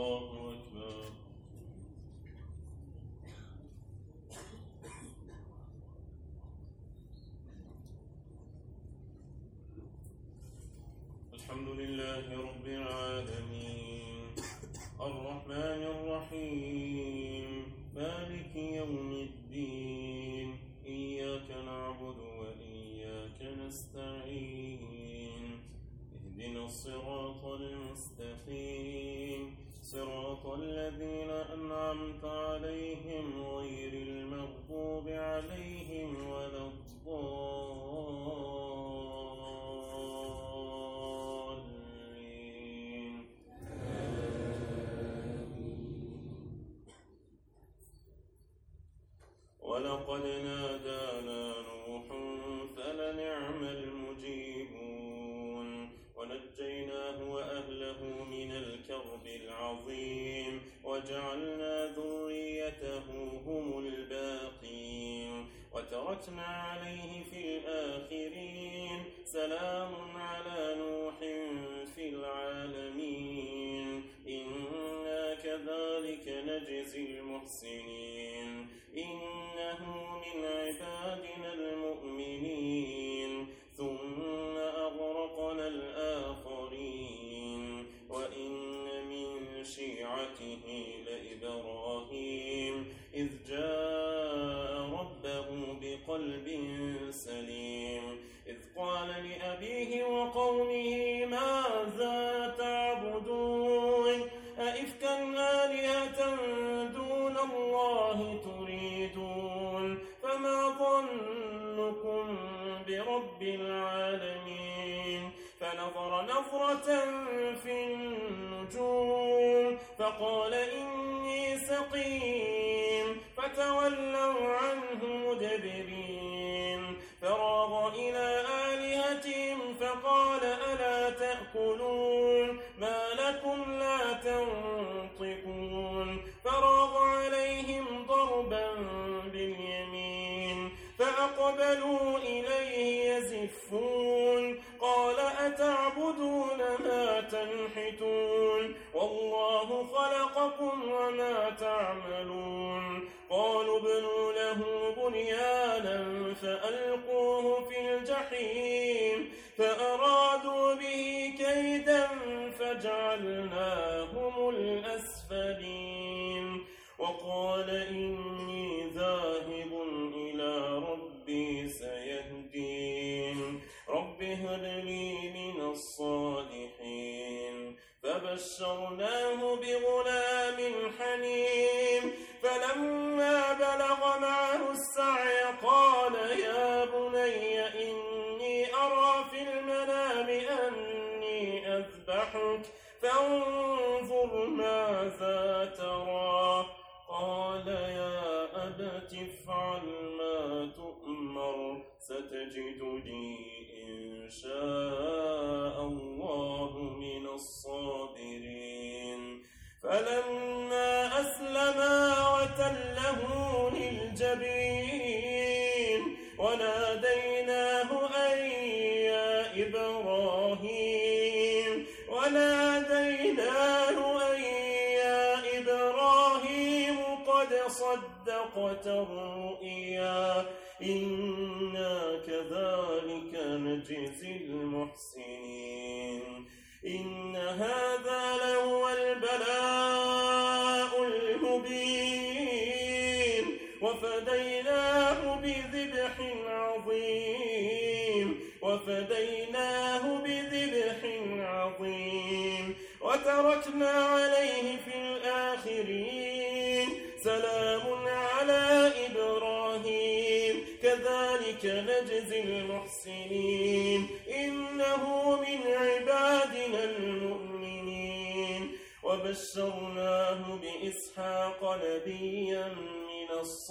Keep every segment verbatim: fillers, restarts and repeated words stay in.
الله أكبر. الحمد لله رب العالمين الرحمن الرحيم مالك يوم الدين إياك نعبد وإياك نستعين اهدنا الصراط المستقيم صراط الذين أنعمت عليهم غير المغضوب عليهم ولا الضالين. ولقد نادانا نوح فلنعم المجيبون ونجيناه وأهله من الكرب العظيم وجعلنا ذريته هم الباقين وتركنا عليه في الآخرين سلام على نوح في العالمين إنا كذلك نجزي المحسنين إنه من عبادنا المؤمنين ثم أغرقنا الآخرين وإن من شيعته لإبراهيم إذ جاء ربه بقلب سليم إذ قال لأبيه وقومه ماذا تعبدون أئفكا آلهة دون الله تريدون فما ظنكم برب العالمين فنظر نظرة في النجوم فقال إني سقيم فتولوا عنه مدبرين فراغ إلى آلهتهم فقال ألا تأكلون ما لكم لا تنطقون فراغ عليهم ضربا باليمين فأقبلوا إليه يزفون قال أتعبدون ما تنحتون والله خلقكم وما تعملون قالوا ابنوا له بنيانا فألقوه في الجحيم فأرادوا به كيدا فجعلناهم الأسفلين وقال إني ذاهب إلى ربي سيهدين رب هب لي من الصالحين فبشرناه بغلام حليم فلما بلغ معه السعي قال يا بني إني أرى في المنام أني أذبحك فانظر ماذا ترى قال يا أبت افعل ما تؤمر ستجدني إن شاء الله من الصابرين فلما أسلما وتله للجبين وناديناه أن يا إبراهيم وناديناه أن يا إبراهيم قد صدقت الرؤيا إنا كذلك نجزي المحسنين إن هذا لهو البلاء المبين وفديناه بذبح عظيم وفديناه بذبح عظيم وتركنا عليه في الآخرين سلام على إبراهيم كذلك نجزي المحسنين إنه من عبادنا المؤمنين وبشرناه بإسحاق نبيا من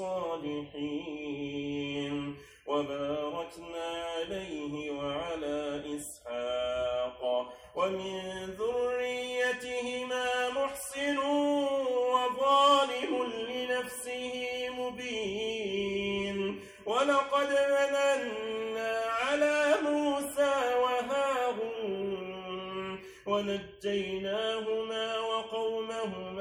الصالحين وباركنا عليه وعلى إسحاق ومن ذريتهما محسن وظالم لنفسه مبين ولقد مننا على موسى وهارون ونجيناهما وقومهما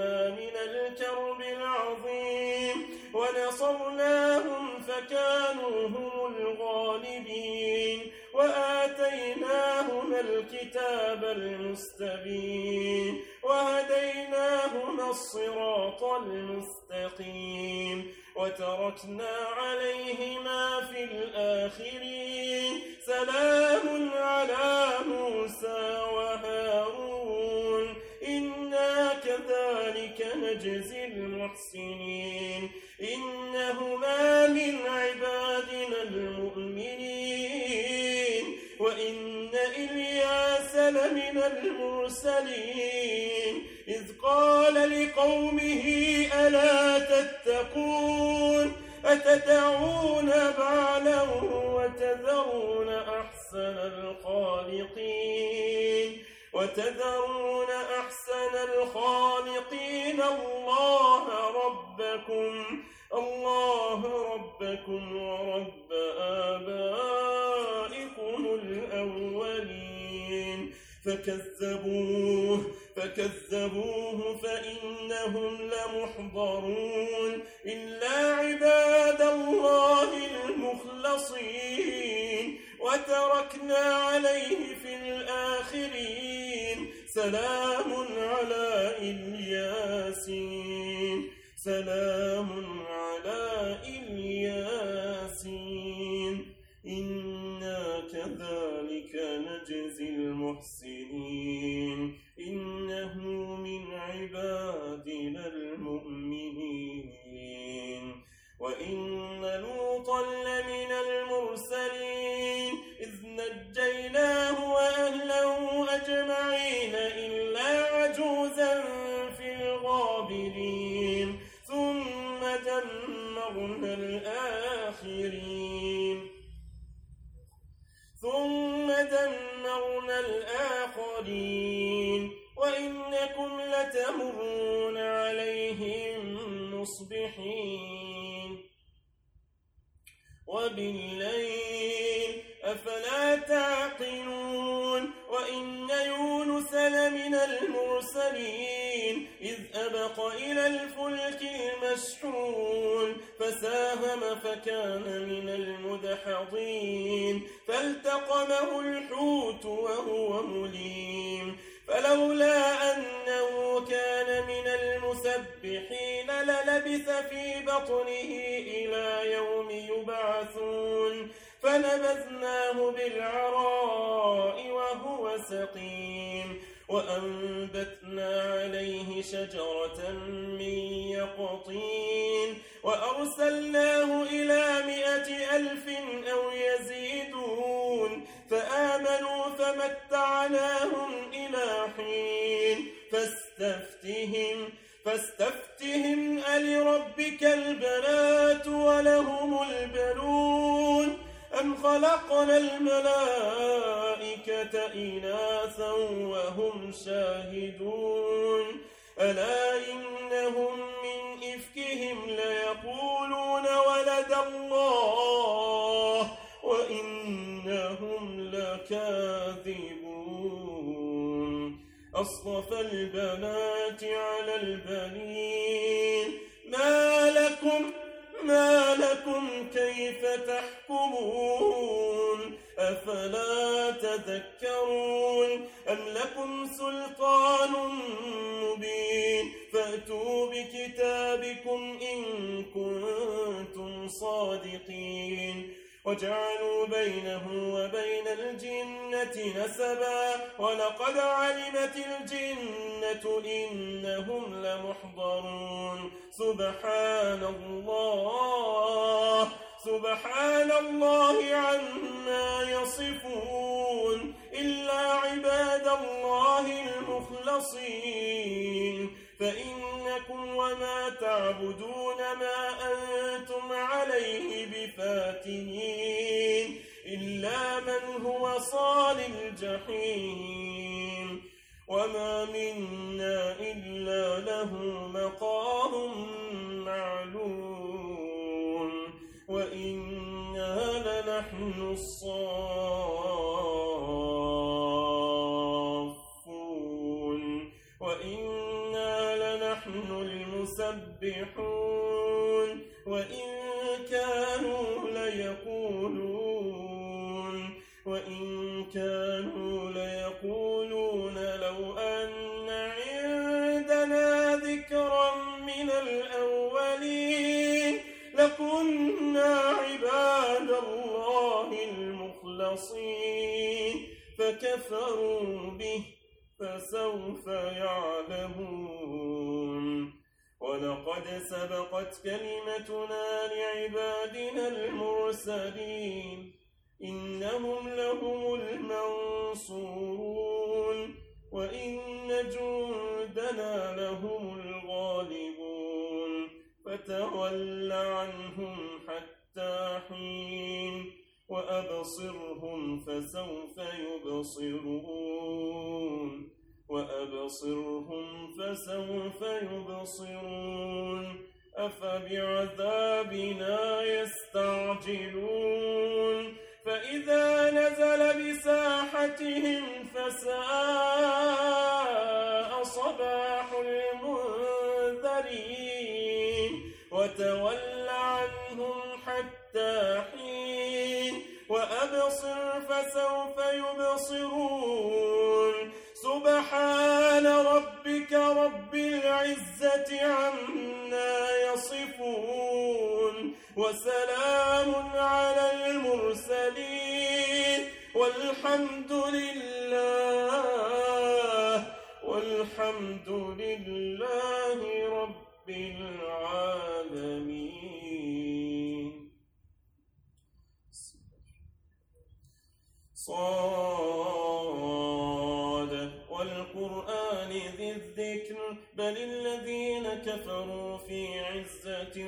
ونصرناهم فكانوا هم الغالبين وآتيناهما الكتاب المستبين وهديناهما الصراط المستقيم وتركنا عليهما في الآخرين سلام على موسى وهارون إنا كذلك نجزي المحسنين إنهما من عبادنا المؤمنين وإن إلياس لمن المرسلين إذ قال لقومه ألا تتقون أتدعون بعلا وتذرون أحسن الخالقين وتذرون أحسن الخالقين الله ربكم الله ربكم ورب آبائكم الأولين فكذبوه فكذبوه فإنهم لمحضرون إلا عباد الله المخلصين وتركنا عليه في الآخرين سلام على الياسين سلام على الياسين إنا كذلك نجزي المحسنين إنه من عبادنا المؤمنين وإن لوطا لمن المرسلين إذ نجيناه وأهله أجمعين إلا عجوزا في الغابرين ثم دمرنا الآخرين ثم دمرنا الآخرين وإنكم لتمرون عليهم مصبحين وبالليل أفلا تعقلون وإن يونس لمن المرسلين إذ أبق إلى الفلك المشحون فساهم فكان من المدحضين فالتقمه الحوت وهو مليم فلولا أنه كان من المسبحين للبث في بطنه إلى يوم يبعثون فنبذناه بالعراء وهو سقيم وأنبتنا عليه شجرة من يقطين وأرسلناه إلى مائة ألف أو يزيدون فآمنوا فمتعناهم إلى حين فاستفتهم فاستفتهم ألربك البنات ولهم البنون أم خلقنا الملائكة إناثا وهم شاهدون ألا إنهم من إفكهم ليقولون ولد الله وإنهم لكاذبون أصطفى البنات على البنين ما لكم ما لكم كيف تحكمون أفلا تذكرون أم لكم سلطان مبين فأتوا بكتابكم إن كنتم صادقين وجعلوا بينه وبين الجنة نسبا ولقد علمت الجنة إنهم لمحضرون سبحان الله سبحان الله عما يصفون إلا عباد الله المخلصين فإنكم وما تعبدون ما أنتم عليه بفاتنين إلا من هو صال الجحيم وما منا إلا له مقام معلوم وإنا لنحن الصافون وإنا لنحن المسبحون وإن كانوا ليقولون وإن كانوا ليقولون لو أن عندنا ذكرا من الأولين لكنا عباد الله المخلصين فكفروا به فسوف يعلمون ولقد سبقت كلمتنا لعبادنا المرسلين إنهم لهم المنصورون وإن جندنا لهم الغالبون فتول عنهم حتى حين وأبصرهم فسوف يبصرون وأبصرهم فسوف يبصرون أفبعذابنا يستعجلون فإذا نزل بساحتهم فساء صباح المنذرين وتول عنهم حتى حين وأبصر فسوف يبصرون سبحان ربك رب العزة عما يصفون وسلام على المرسلين والحمد لله والحمد لله رب العالمين. صاد والقرآن ذي الذكر بل الذين كفروا في عزة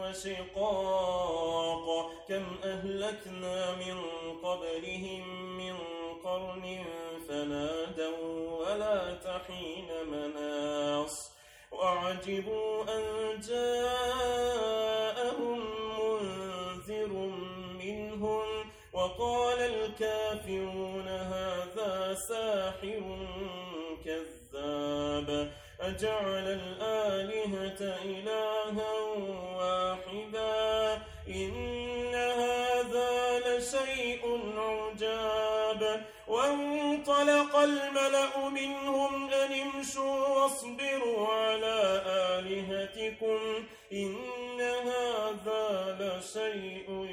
وشقاق كم أهلكنا من قبلهم من قرن فنادوا ولا تحين مناص وعجبوا أن جاءهم منذر منهم وقال الكافرون هذا ساحر كذاب أجعل الآلهة إلها واحدا إن هذا لشيء عجاب وانطلق الملأ منهم أن امشوا واصبروا على آلهتكم إن هذا لشيء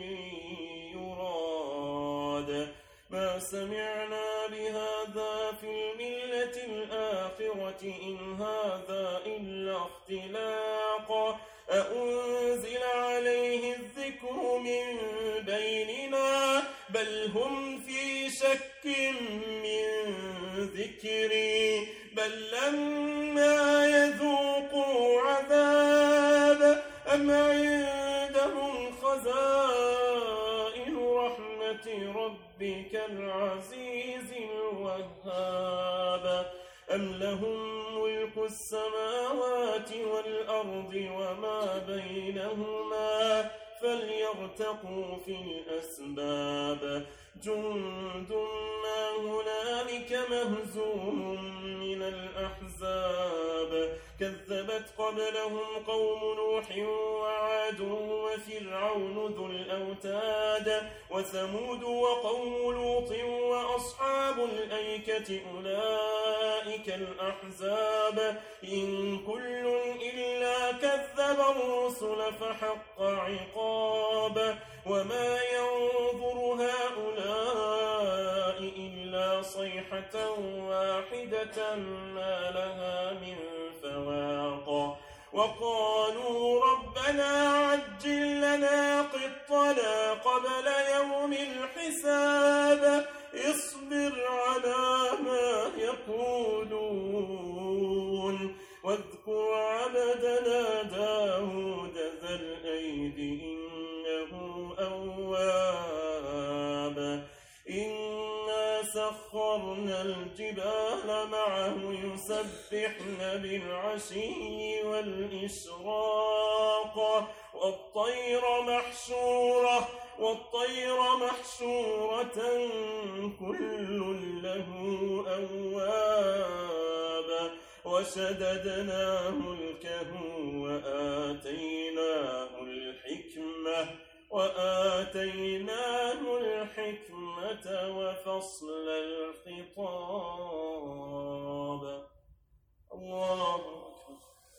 يراد ما سمعنا بهذا في الملة الآخرة إن هذا إلا اختلاق أأنزل عليه الذكر من بيننا بل هم في شك من ذكري بل لما يذوقوا عذاب أم عندهم خزائن رحمة ربك العزيز الوهاب أم لهم ملك السماوات والأرض وما بينهما فليرتقوا في الأسباب جند ما هنالك مهزوم من الأحزاب كذبت قبلهم قوم نوح وعاد وفرعون ذو الأوتاد وثمود وقوم لوط وأصحاب الأيكة أولئك الأحزاب إن كل إلا كذب الرسل فحق عقاب وما ينظر هؤلاء إلا صيحة واحدة ما لها من فواق وقالوا ربنا عجل لنا قطنا قبل يوم الحساب اصبر على ما يقولون واذكر عبدنا داود ذا الأيد إنه أواب إنا سخرنا الجبال معه يسبحن بالعشي والإشراق والطير محشورة والطير محشورة كل له أواب وشددنا ملكه وآتيناه الحكمة الحكمة وآتيناه الحكمة وفصل الخطاب. الله أكبر.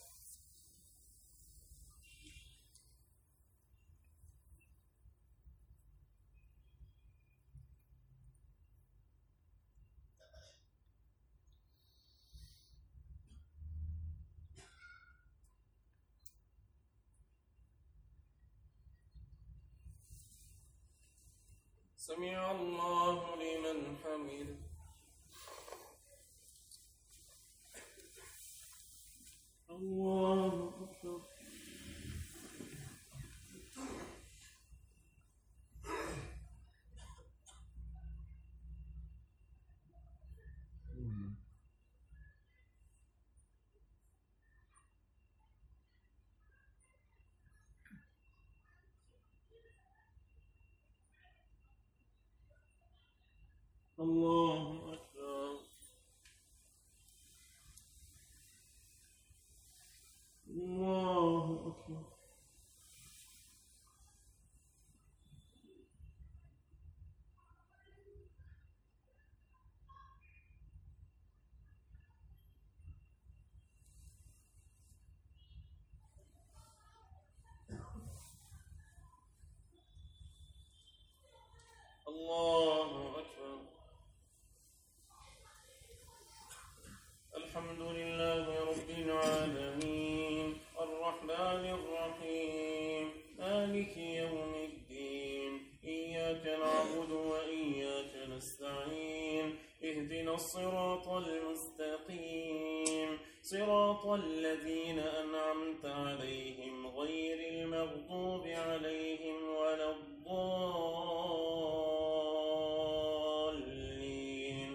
سمع الله لمن حمده. الله أكبر. الله أكبر. الله أكبر. الله أكبر. الحمد لله رب العالمين الرحمن الرحيم مالك يوم الدين إياك نعبد وإياك نستعين اهدنا الصراط المستقيم صراط الذين أنعمت عليهم غير المغضوب عليهم ولا الضالين.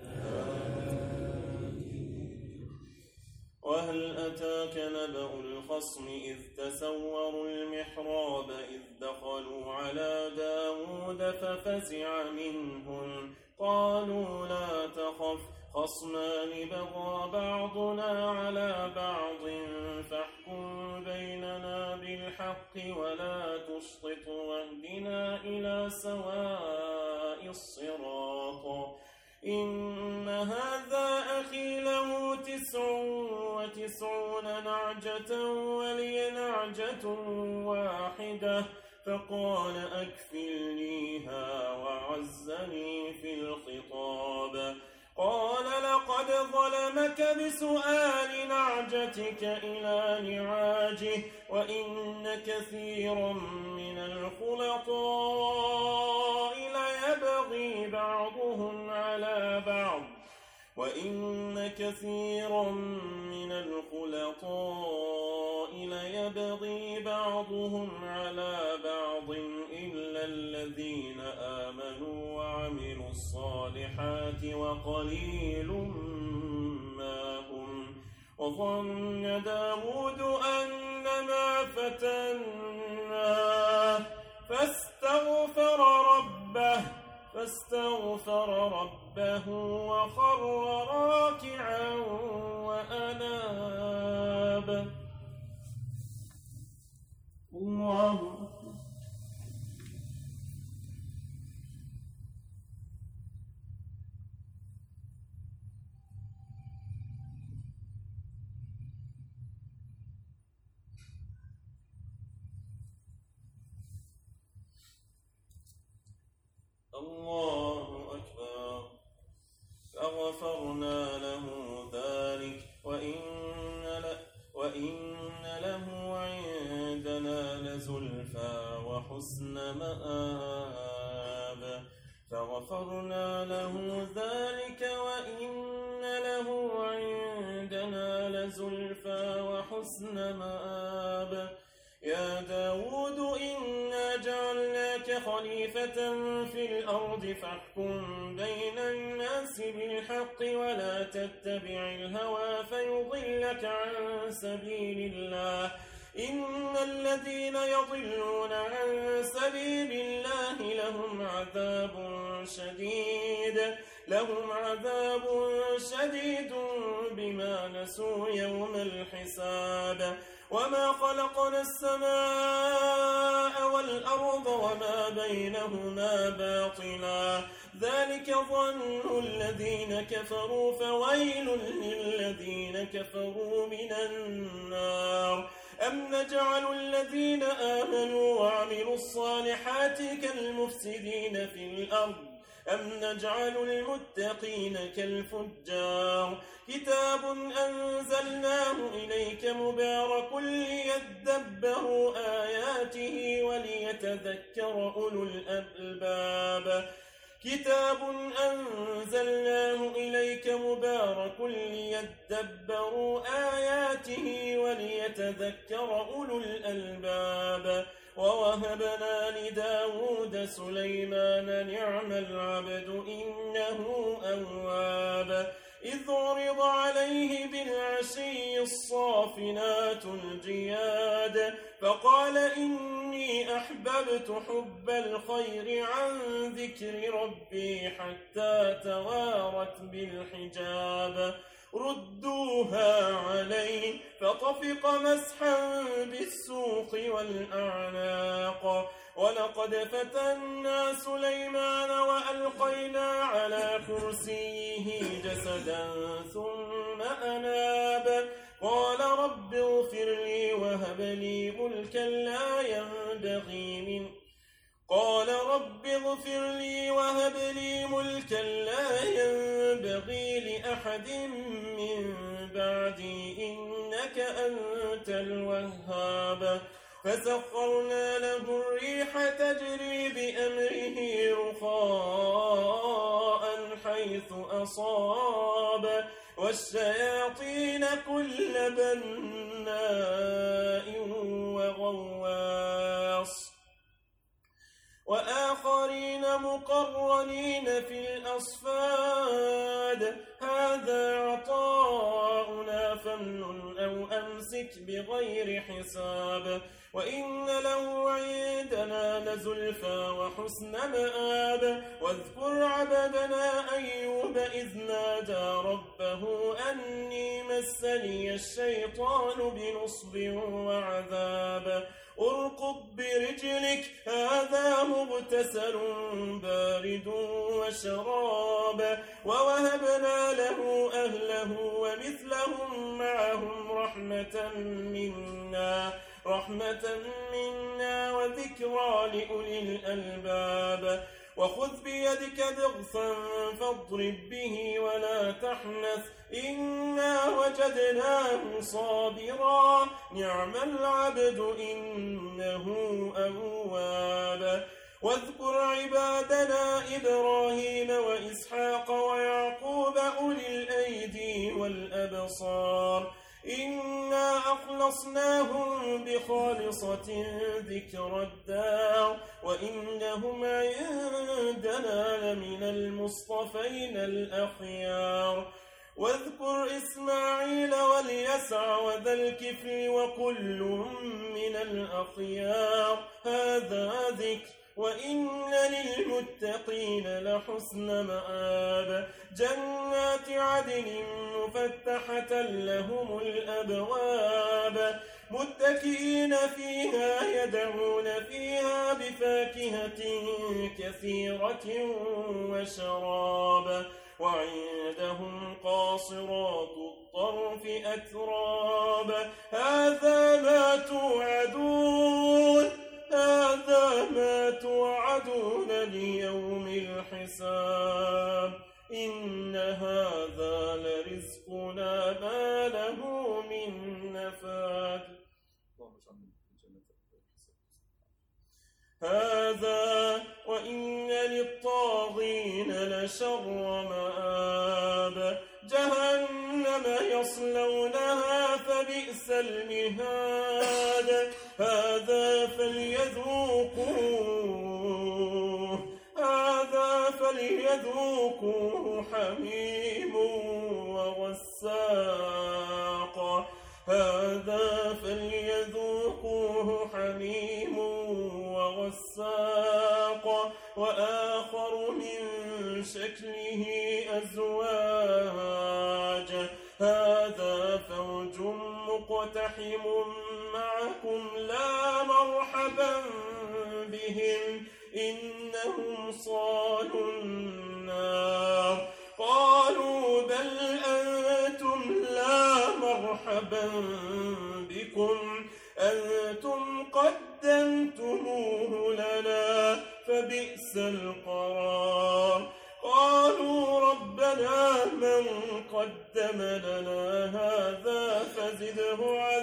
وهل أتاك نبأ الخصم إذ تسوروا المحراب إذ دخلوا على داود ففزع منهم قالوا لا تخف خصمان بغى بعضنا على بعض فاحكم بيننا بالحق ولا تشطط واهدنا إلى سواء الصراط. إن هذا أخي له تسع وتسعون نعجة ولي نعجة واحدة فقال أكفلنيها وعزني في الخطاب. قال لقد ظلمك بسؤال نعجتك إلى نعاجه وإن كثيرا من الخلطاء ليبغي بعضهم على بعض وإن كثيرا من الخلطاء ليبغي بعضهم على بعض إلا الذين آمنوا وعملوا الصالحات وقليل ما هم. وظن داود أنما فتناه فاستغفر ربه فاستغفر ربه وخر راكعا وأناب. الله أكبر. الله أكبر. فغفرنا له ذلك وإن له, وإن له عندنا لزلفى وحسن مآب. فغفرنا له ذلك وإن له عندنا لزلفى وحسن مآب. يا داود إنا جعلناك خليفة في الأرض فاحكم بين الناس بالحق ولا تتبع الهوى فيضلك عن سبيل الله. إن الذين يضلون عن سبيل الله لهم عذاب شديد لهم عذاب شديد بما نسوا يوم الحساب وما خلقنا السماء والأرض وما بينهما باطلا ذلك ظن الذين كفروا فويل للذين كفروا من النار أم نجعل الذين آمنوا وعملوا الصالحات كالمفسدين في الأرض أم نجعل المتقين كالفجار كتاب أنزلناه إليك مبارك ليدبروا آياته وليتذكر أولو الألباب كتاب أنزلناه إليك مبارك ليدبروا آياته وليتذكر أولو الألباب ووهبنا لداود سليمان نعم العبد إنه أواب إذ عرض عليه بالعشي الصافنات الجياد فقال إني أحببت حب الخير عن ذكر ربي حتى توارت بالحجاب ردوها عليه فطفق مسحا بالسوق والأعناق ولقد فتنا سليمان وألقينا على كرسيه جسدا ثم أناب قال رب اغفر لي وهب لي ملكا لا ينبغي من قال رب اغفر لي وهب لي ملكا لا ينبغي لأحد من بعدي إنك أنت الوهاب فسخرنا له الريح تجري بأمره رخاء حيث أصاب والشياطين كل بناء وغواص وآخرين مقرنين في الأصفاد هذا عطاؤنا فامنن أو أمسك بغير حساب وإن له عندنا لزلفى وحسن مآب واذكر عبدنا أيوب إذ نادى ربه أني مسني الشيطان بنصب وعذاب اركض برجلك هذا مغتسل بارد وشراب ووهبنا له أهله ومثلهم معهم رحمة منا رحمة منا وذكرى لأولي الألباب وخذ بيدك ضغثا فاضرب به ولا تحنث إنا وجدناه صابرا نعم العبد إنه أواب واذكر عبادنا إبراهيم وإسحاق ويعقوب أولي الأيدي والأبصار إنا أخلصناهم بخالصة ذكر الدار وإنهم عندنا لمن المصطفين الأخيار واذكر إسماعيل واليسع وذا الكفل وكل من الأخيار هذا ذكر وإن للمتقين لحسن مآب جنات عدن مفتحة لهم الأبواب متكئين فيها يدعون فيها بفاكهة كثيرة وشراب وعندهم قاصرات الطرف أتراب هذا ما توعدون هذا ما توعدون ليوم الحساب إن هذا لرزقنا ما له من نفاد هذا وإن للطاغين لشر مآب جهنم يصلونها فبئس المهاد هذا فليذوقوه هذا فليذوقوه حميم وغساق هذا فليذوقوه حميم وغساق وآخر من شكله أزواج هذا فوج مقتحم معكم لا مرحبا بهم إنهم صالوا النار قالوا بل أنتم لا مرحبا بكم أنتم قدمتموه لنا فبئس القرار قالوا ربنا من قدم لنا هذا فزده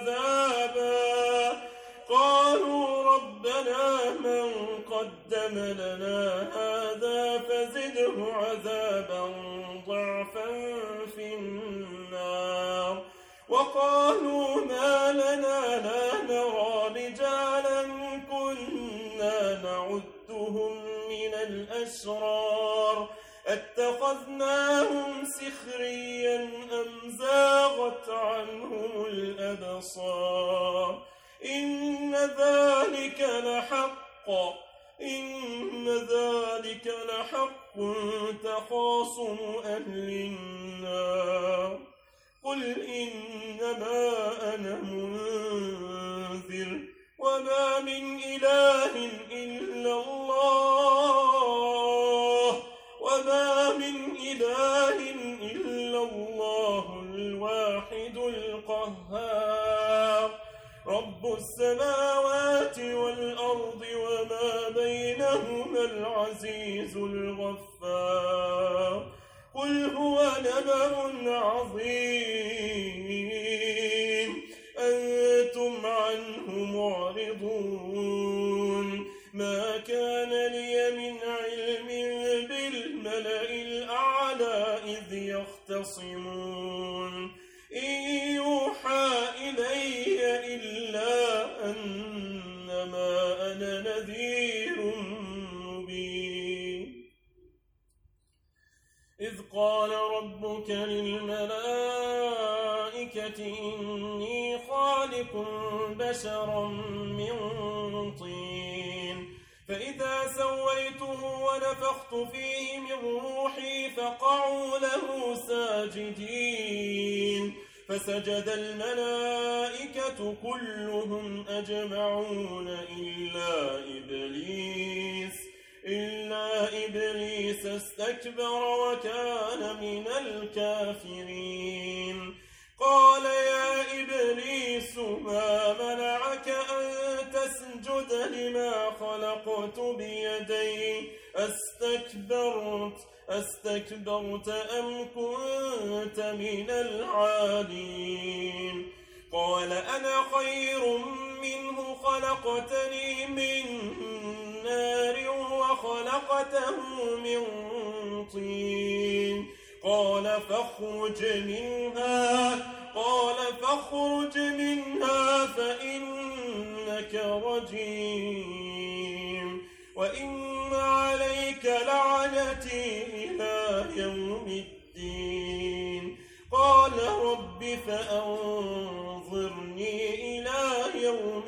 عذابا قالوا ربنا من قدم لنا هذا فزده عذابا ضعفا في النار وقالوا ما لنا لا نرى رجالا كنا نعدهم من الأشرار اتخذناهم سخريا أم زاغت عنهم الأبصار إن ذلك لحق إن ذلك لحق تخاصم أهل النار قل إنما أنا منذر وما من إله إلا الله وما من إله إلا الله الواحد القهار رب السماوات والأرض وما بينهما العزيز الغفار قل هو نبأ عظيم أنتم عنه معرضون ما كان لي من علم بالملأ الأعلى إذ يختصمون إن يوحى إلي إلا أنما أنا نذير مبين إذ قال ربك للملائكة إني خالق بشرا من طين فإذا سويته ونفخت فيه من روحي فقعوا له ساجدين فسجد الملائكة كلهم أجمعون إلا إبليس إلا إبليس استكبر وكان من الكافرين قال يا إبليس ما منعك أن تسجد لما خلقت بيدي أستكبرت أستكبرت أم كنت من العالين قال أنا خير منه خلقتني من نار وخلقته من طين قال فاخرج منها قال فاخرج منها فإنك رجيم وإن عليك لعنتي إلى يوم الدين قال رب فأنظرني إلى يوم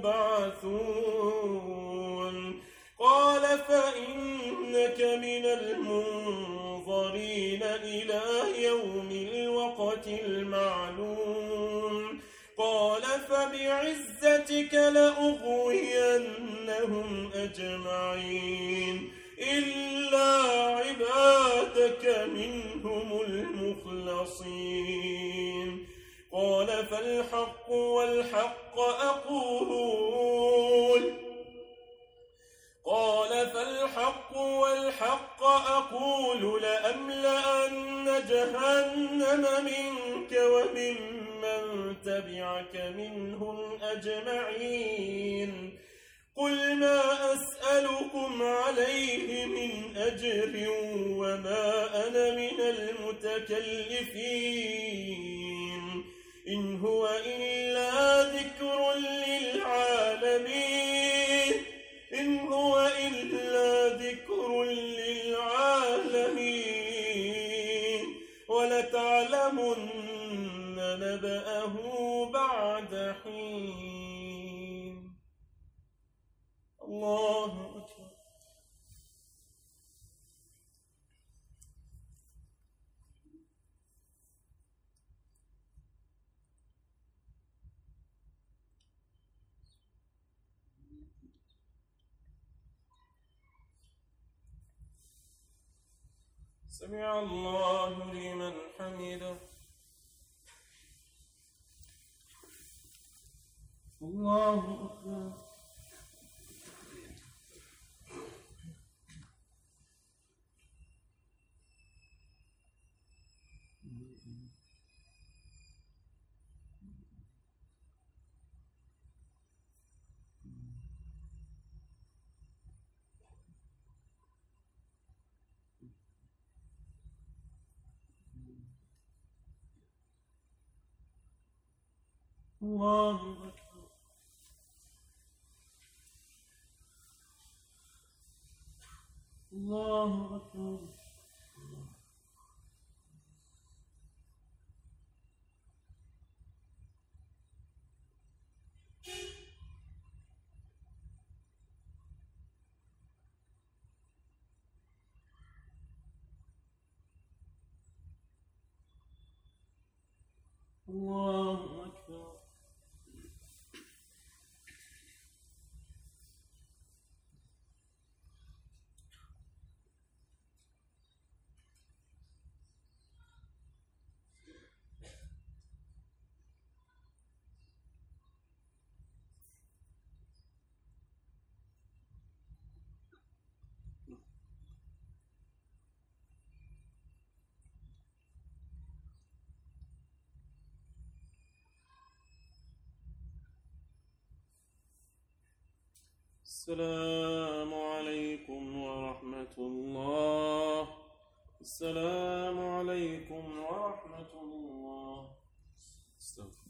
يبعثون قال فإنك من المنظرين إلى يوم الوقت المعلوم قال فبعزتك لأغوينهم أجمعين إلا عبادك منهم المخلصين قال فالحق والحق أقول قال فالحق والحق أقول لأملأن جهنم منك وممن تبعك منهم أجمعين قل ما أسألكم عليه من أجر وما أنا من المتكلفين إن هو إلا ذكر للعالمين إن هو إلا ذكر للعالمين ولتعلمن نبأه بعد حين الله أكبر سمع الله لمن حمده. الله أكبر. الله أكبر. الله أكبر. الله أكبر. السلام عليكم ورحمة الله. السلام عليكم ورحمة الله. استغفر